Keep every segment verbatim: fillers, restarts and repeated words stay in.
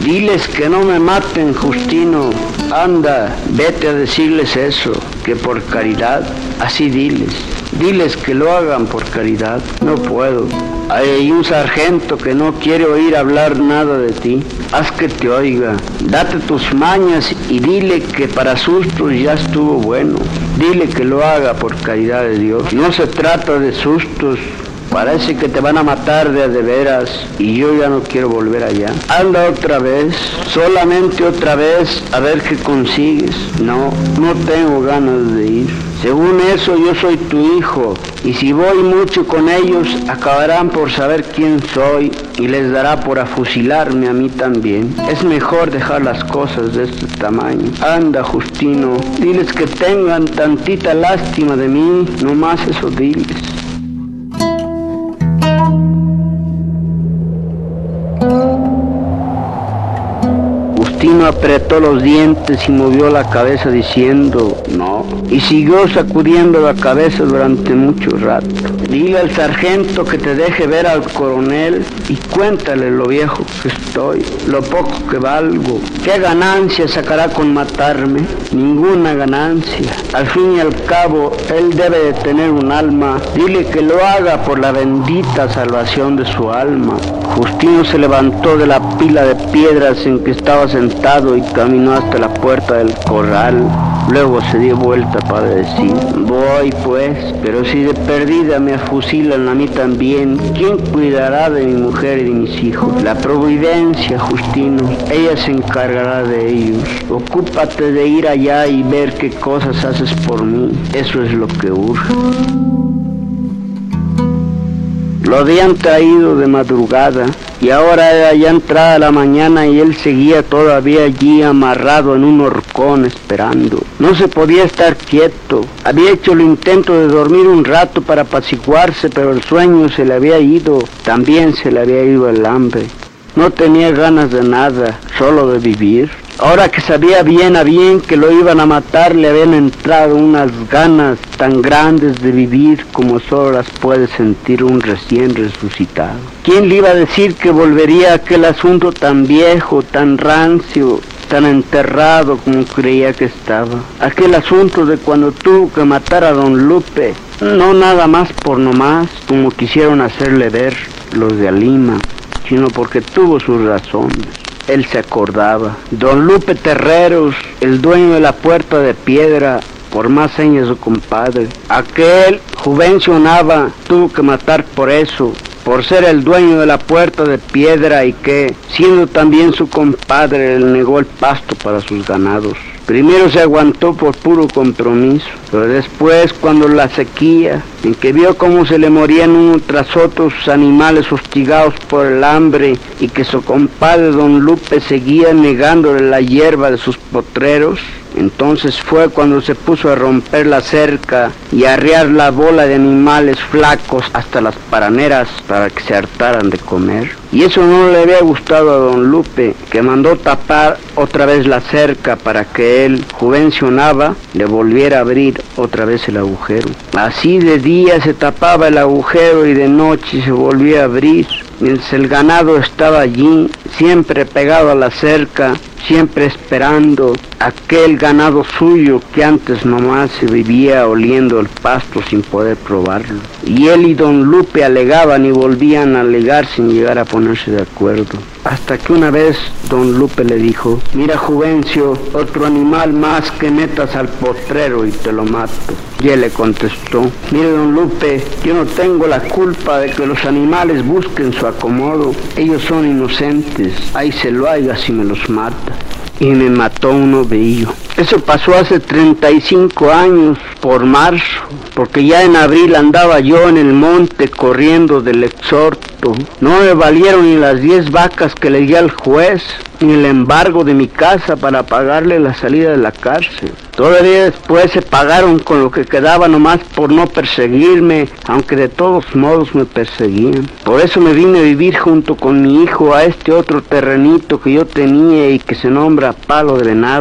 Diles que no me maten, Justino. Anda, vete a decirles eso, que por caridad, así diles. Diles que lo hagan por caridad. No puedo. Hay un sargento que no quiere oír hablar nada de ti. Haz que te oiga. Date tus mañas y dile que para sustos ya estuvo bueno. Dile que lo haga por caridad de Dios. No se trata de sustos. Parece que te van a matar de a de veras y yo ya no quiero volver allá. Anda otra vez, solamente otra vez, a ver qué consigues. No, no tengo ganas de ir. Según eso yo soy tu hijo y si voy mucho con ellos acabarán por saber quién soy y les dará por afusilarme a mí también. Es mejor dejar las cosas de este tamaño. Anda, Justino, diles que tengan tantita lástima de mí, no más eso diles. Justino apretó los dientes y movió la cabeza diciendo no, y siguió sacudiendo la cabeza durante mucho rato. Dile al sargento que te deje ver al coronel y cuéntale lo viejo que estoy, lo poco que valgo. ¿Qué ganancia sacará con matarme? Ninguna ganancia. Al fin y al cabo, él debe de tener un alma. Dile que lo haga por la bendita salvación de su alma. Justino se levantó de la pila de piedras en que estaba sentado y caminó hasta la puerta del corral. Luego se dio vuelta para decir, voy pues, pero si de perdida me fusilan a mí también, ¿quién cuidará de mi mujer y de mis hijos? La providencia, Justino, ella se encargará de ellos. Ocúpate de ir allá y ver qué cosas haces por mí, eso es lo que urge. Lo habían traído de madrugada y ahora era ya entrada la mañana y él seguía todavía allí amarrado en un horcón esperando. No se podía estar quieto. Había hecho el intento de dormir un rato para apaciguarse, pero el sueño se le había ido. También se le había ido el hambre. No tenía ganas de nada, solo de vivir. Ahora que sabía bien a bien que lo iban a matar, le habían entrado unas ganas tan grandes de vivir como solo las puede sentir un recién resucitado. ¿Quién le iba a decir que volvería a aquel asunto tan viejo, tan rancio, tan enterrado como creía que estaba? Aquel asunto de cuando tuvo que matar a don Lupe, no nada más por nomás, como quisieron hacerle ver los de Alima, sino porque tuvo sus razones. Él se acordaba. Don Lupe Terreros, el dueño de la puerta de piedra, por más señas su compadre. Aquel Juvencio Nava tuvo que matar por eso, por ser el dueño de la puerta de piedra y que, siendo también su compadre, le negó el pasto para sus ganados. Primero se aguantó por puro compromiso, pero después, cuando la sequía, en que vio cómo se le morían uno tras otro sus animales hostigados por el hambre y que su compadre don Lupe seguía negándole la hierba de sus potreros, entonces fue cuando se puso a romper la cerca y a arriar la bola de animales flacos hasta las paraneras para que se hartaran de comer. Y eso no le había gustado a don Lupe, que mandó tapar otra vez la cerca para que él, Juvencio Nava, le volviera a abrir otra vez el agujero. Así de día se tapaba el agujero y de noche se volvía a abrir. Mientras el ganado estaba allí, siempre pegado a la cerca, siempre esperando aquel ganado suyo que antes nomás se vivía oliendo el pasto sin poder probarlo. Y él y don Lupe alegaban y volvían a alegar sin llegar a ponerse de acuerdo. Hasta que una vez don Lupe le dijo, mira Juvencio, otro animal más que metas al potrero y te lo mato. Y él le contestó, mire don Lupe, yo no tengo la culpa de que los animales busquen su acomodo. Ellos son inocentes, ahí se lo haga si me los mata. Y me mató un ovillo. Eso pasó hace treinta y cinco años, por marzo, porque ya en abril andaba yo en el monte corriendo del exhorto. No me valieron ni las diez vacas que le di al juez, ni el embargo de mi casa para pagarle la salida de la cárcel. Todavía después se pagaron con lo que quedaba nomás por no perseguirme, aunque de todos modos me perseguían. Por eso me vine a vivir junto con mi hijo a este otro terrenito que yo tenía y que se nombra Palo de Venado.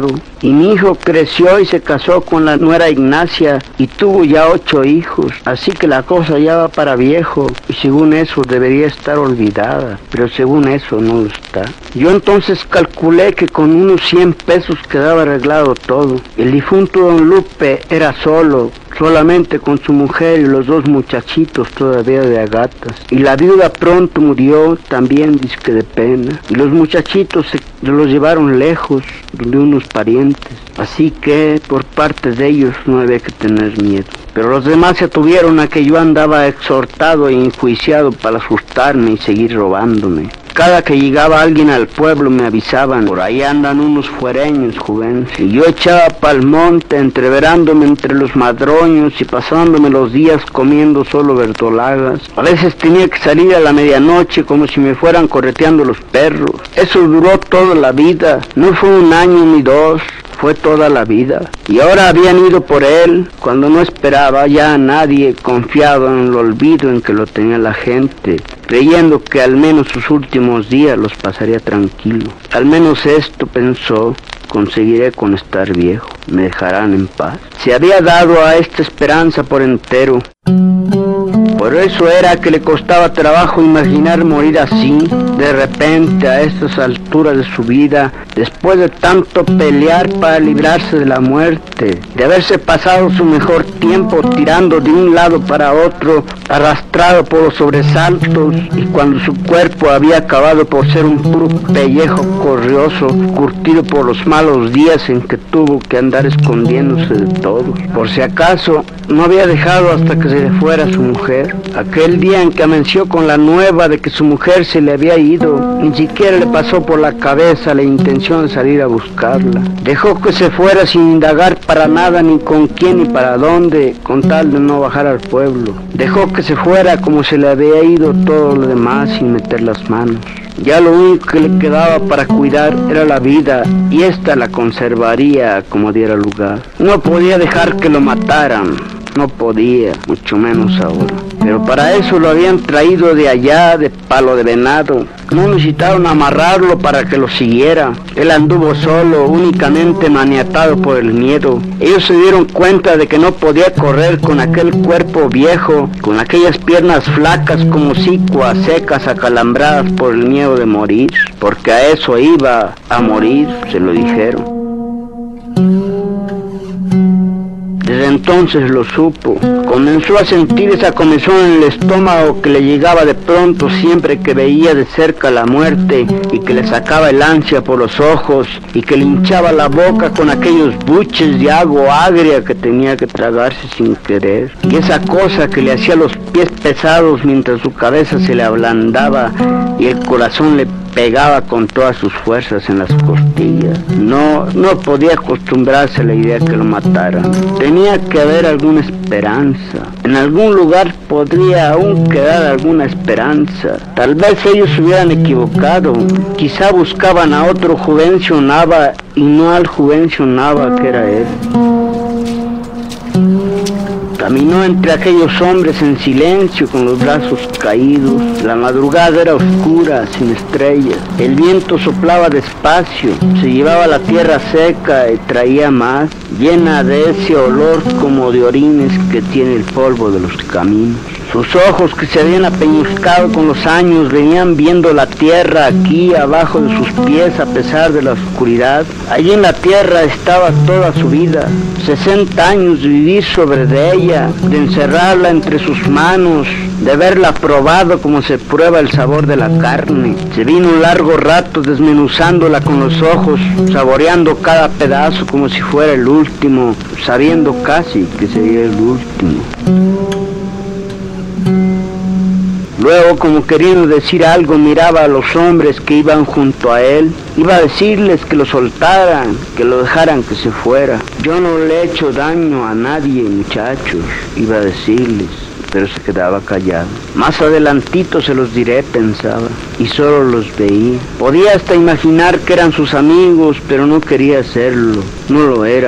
Y mi hijo creció y se casó con la nuera Ignacia y tuvo ya ocho hijos. Así que la cosa ya va para viejo y según eso debería estar olvidada, pero según eso no lo está. Yo entonces calculé que con unos cien pesos quedaba arreglado todo. El difunto don Lupe era solo, solamente con su mujer y los dos muchachitos todavía de agatas. Y la viuda pronto murió, también dizque de pena. Y los muchachitos se los llevaron lejos, de unos parientes. Así que por parte de ellos no había que tener miedo. Pero los demás se atuvieron a que yo andaba exhortado e enjuiciado para asustarme y seguir robándome. Cada que llegaba alguien al pueblo me avisaban, por ahí andan unos fuereños, jóvenes. Y yo echaba pa'l monte, entreverándome entre los madroños y pasándome los días comiendo solo verdolagas. A veces tenía que salir a la medianoche como si me fueran correteando los perros. Eso duró toda la vida, no fue un año ni dos. Fue toda la vida. Y ahora habían ido por él cuando no esperaba ya a nadie, confiado en el olvido en que lo tenía la gente, creyendo que al menos sus últimos días los pasaría tranquilo. Al menos esto pensó, conseguiré con estar viejo, me dejarán en paz. Se había dado a esta esperanza por entero. Por eso era que le costaba trabajo imaginar morir así, de repente, a estas alturas de su vida, después de tanto pelear para librarse de la muerte, de haberse pasado su mejor tiempo tirando de un lado para otro, arrastrado por los sobresaltos, y cuando su cuerpo había acabado por ser un puro pellejo corrioso, curtido por los malos días en que tuvo que andar escondiéndose de todo. Por si acaso, no había dejado hasta que se le fuera su mujer. Aquel día en que amaneció con la nueva de que su mujer se le había ido, ni siquiera le pasó por la cabeza la intención de salir a buscarla. Dejó que se fuera sin indagar para nada, ni con quién ni para dónde, con tal de no bajar al pueblo. Dejó que se fuera como se le había ido todo lo demás, sin meter las manos. Ya lo único que le quedaba para cuidar era la vida, y ésta la conservaría como diera lugar. No podía dejar que lo mataran. No podía, mucho menos ahora. Pero para eso lo habían traído de allá, de Palo de Venado. No necesitaron amarrarlo para que lo siguiera. Él anduvo solo, únicamente maniatado por el miedo. Ellos se dieron cuenta de que no podía correr con aquel cuerpo viejo, con aquellas piernas flacas como sicuas, secas, acalambradas por el miedo de morir. Porque a eso iba, a morir, se lo dijeron. Desde entonces lo supo. Comenzó a sentir esa comezón en el estómago que le llegaba de pronto siempre que veía de cerca la muerte, y que le sacaba el ansia por los ojos y que le hinchaba la boca con aquellos buches de agua agria que tenía que tragarse sin querer. Y esa cosa que le hacía los pies pesados mientras su cabeza se le ablandaba y el corazón le pegaba con todas sus fuerzas en las costillas. No, no podía acostumbrarse a la idea que lo mataran. Tenía que haber alguna esperanza. En algún lugar podría aún quedar alguna esperanza. Tal vez ellos se hubieran equivocado. Quizá buscaban a otro Juvencio Nava y no al Juvencio Nava que era él. Caminó entre aquellos hombres en silencio, con los brazos caídos. La madrugada era oscura, sin estrellas. El viento soplaba despacio, se llevaba la tierra seca y traía más, llena de ese olor como de orines que tiene el polvo de los caminos. Sus ojos, que se habían apeñuscado con los años, venían viendo la tierra aquí abajo de sus pies a pesar de la oscuridad. Allí en la tierra estaba toda su vida, sesenta años de vivir sobre de ella, de encerrarla entre sus manos, de haberla probado como se prueba el sabor de la carne. Se vino un largo rato desmenuzándola con los ojos, saboreando cada pedazo como si fuera el último, sabiendo casi que sería el último. Luego, como queriendo decir algo, miraba a los hombres que iban junto a él. Iba a decirles que lo soltaran, que lo dejaran que se fuera. Yo no le he hecho daño a nadie, muchachos, iba a decirles, pero se quedaba callado. Más adelantito se los diré, pensaba, y solo los veía. Podía hasta imaginar que eran sus amigos, pero no quería hacerlo. No lo eran.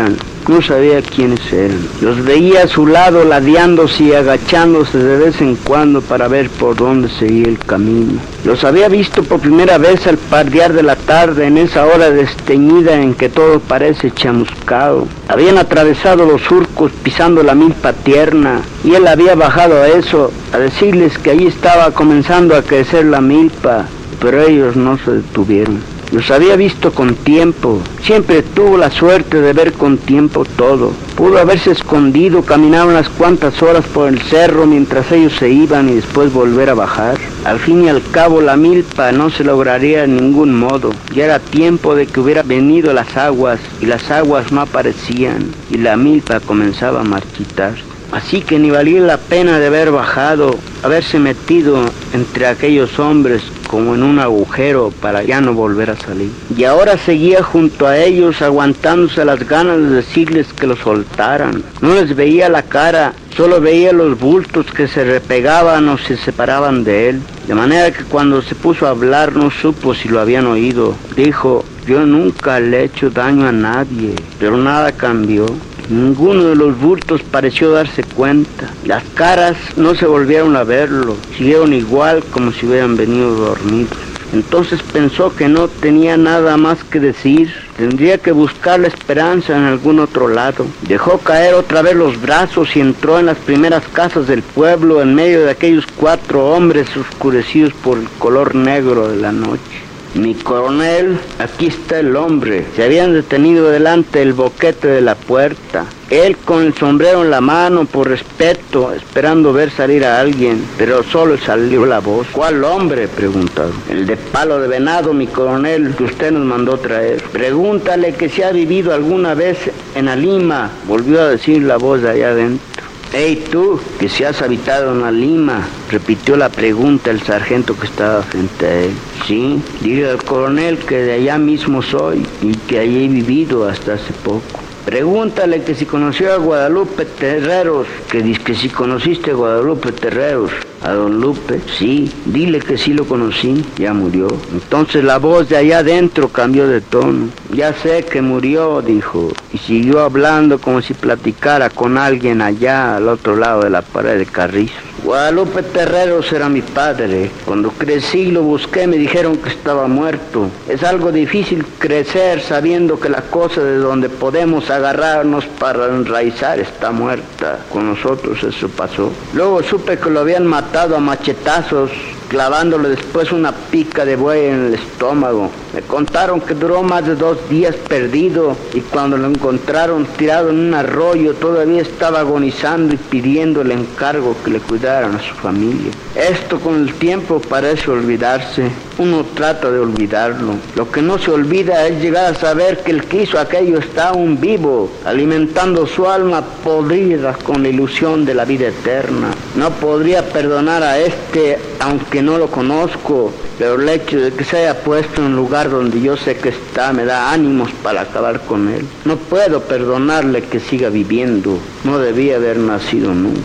No sabía quiénes eran. Los veía a su lado ladeándose y agachándose de vez en cuando para ver por dónde seguía el camino. Los había visto por primera vez al pardear de la tarde, en esa hora desteñida en que todo parece chamuscado. Habían atravesado los surcos pisando la milpa tierna, y él había bajado a eso, a decirles que allí estaba comenzando a crecer la milpa, pero ellos no se detuvieron. Los había visto con tiempo, siempre tuvo la suerte de ver con tiempo todo. Pudo haberse escondido, caminar unas cuantas horas por el cerro mientras ellos se iban y después volver a bajar. Al fin y al cabo la milpa no se lograría de ningún modo. Ya era tiempo de que hubieran venido las aguas, y las aguas no aparecían, y la milpa comenzaba a marchitarse. Así que ni valía la pena de haber bajado, haberse metido entre aquellos hombres como en un agujero para ya no volver a salir. Y ahora seguía junto a ellos aguantándose las ganas de decirles que lo soltaran. No les veía la cara, solo veía los bultos que se repegaban o se separaban de él. De manera que cuando se puso a hablar no supo si lo habían oído. Dijo: yo nunca le he hecho daño a nadie, pero nada cambió. Ninguno de los bultos pareció darse cuenta. Las caras no se volvieron a verlo, siguieron igual como si hubieran venido dormidos. Entonces pensó que no tenía nada más que decir, tendría que buscar la esperanza en algún otro lado. Dejó caer otra vez los brazos y entró en las primeras casas del pueblo en medio de aquellos cuatro hombres oscurecidos por el color negro de la noche. Mi coronel, aquí está el hombre. Se habían detenido delante del boquete de la puerta. Él con el sombrero en la mano, por respeto, esperando ver salir a alguien, pero solo salió la voz. ¿Cuál hombre?, preguntaron. El de palo de venado, mi coronel, que usted nos mandó traer. Pregúntale que si ha vivido alguna vez en Alima, volvió a decir la voz de allá adentro. Hey tú, que si has habitado en la Lima, repitió la pregunta el sargento que estaba frente a él. Sí, dile al coronel que de allá mismo soy y que allí he vivido hasta hace poco. Pregúntale que si conoció a Guadalupe Terreros, que dice que si conociste a Guadalupe Terreros. A don Lupe, sí, dile que sí lo conocí, ya murió. Entonces la voz de allá adentro cambió de tono. Ya sé que murió, dijo, y siguió hablando como si platicara con alguien allá al otro lado de la pared de carrizo. Guadalupe Terreros era mi padre. Cuando crecí lo busqué, me dijeron que estaba muerto. Es algo difícil crecer sabiendo que la cosa de donde podemos agarrarnos para enraizar está muerta. Con nosotros eso pasó. Luego supe que lo habían matado a machetazos, clavándole después una pica de buey en el estómago. Me contaron que duró más de dos días perdido, y cuando lo encontraron tirado en un arroyo todavía estaba agonizando y pidiendo el encargo que le cuidaran a su familia. Esto con el tiempo parece olvidarse. Uno trata de olvidarlo. Lo que no se olvida es llegar a saber que el que hizo aquello está aún vivo, alimentando su alma podrida con la ilusión de la vida eterna. No podría perdonar a este, aunque no lo conozco, pero el hecho de que se haya puesto en un lugar donde yo sé que está me da ánimos para acabar con él. No puedo perdonarle que siga viviendo. No debía haber nacido nunca.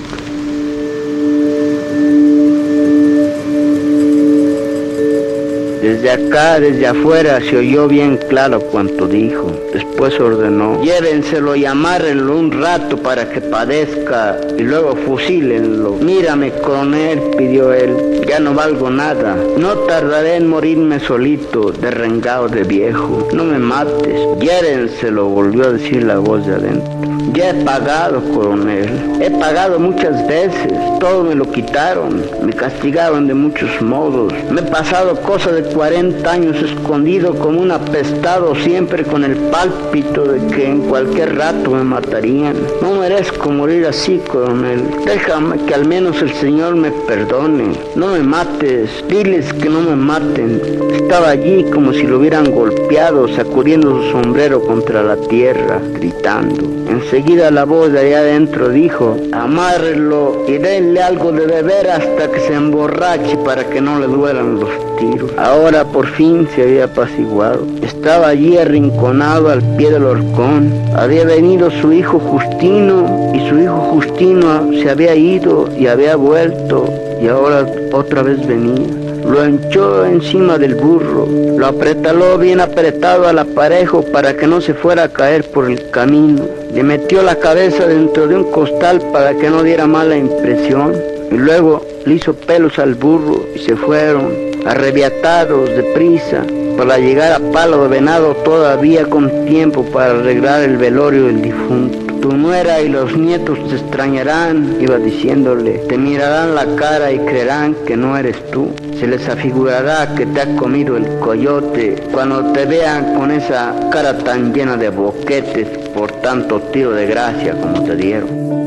Desde acá, desde afuera, se oyó bien claro cuanto dijo. Después ordenó: llévenselo y amárrenlo un rato para que padezca, y luego fusílenlo. Mírame, coronel, pidió él, ya no valgo nada. No tardaré en morirme solito, derrengado de viejo. No me mates. Llévenselo, volvió a decir la voz de adentro. Ya he pagado, coronel. He pagado muchas veces. Todo me lo quitaron. Me castigaron de muchos modos. Me he pasado cosa de cuarenta años escondido como un apestado, siempre con el pálpito de que en cualquier rato me matarían. No merezco morir así, coronel. Déjame que al menos el Señor me perdone. No me mates. Diles que no me maten. Estaba allí como si lo hubieran golpeado, sacudiendo su sombrero contra la tierra, gritando. Enseguida la voz de allá adentro dijo: amárrenlo y denle algo de beber hasta que se emborrache para que no le duelan los tiros. Ahora por fin se había apaciguado. Estaba allí arrinconado al pie del horcón. Había venido su hijo Justino, y su hijo Justino se había ido y había vuelto, y ahora otra vez venía. lo hinchó encima del burro, lo apretaló bien apretado al aparejo para que no se fuera a caer por el camino. Le metió la cabeza dentro de un costal para que no diera mala impresión y luego le hizo pelos al burro y se fueron, arrebiatados deprisa, para llegar a Palo de Venado todavía con tiempo para arreglar el velorio del difunto. Tu nuera y los nietos te extrañarán, iba diciéndole, te mirarán la cara y creerán que no eres tú. Se les afigurará que te ha comido el coyote cuando te vean con esa cara tan llena de boquetes por tanto tiro de gracia como te dieron.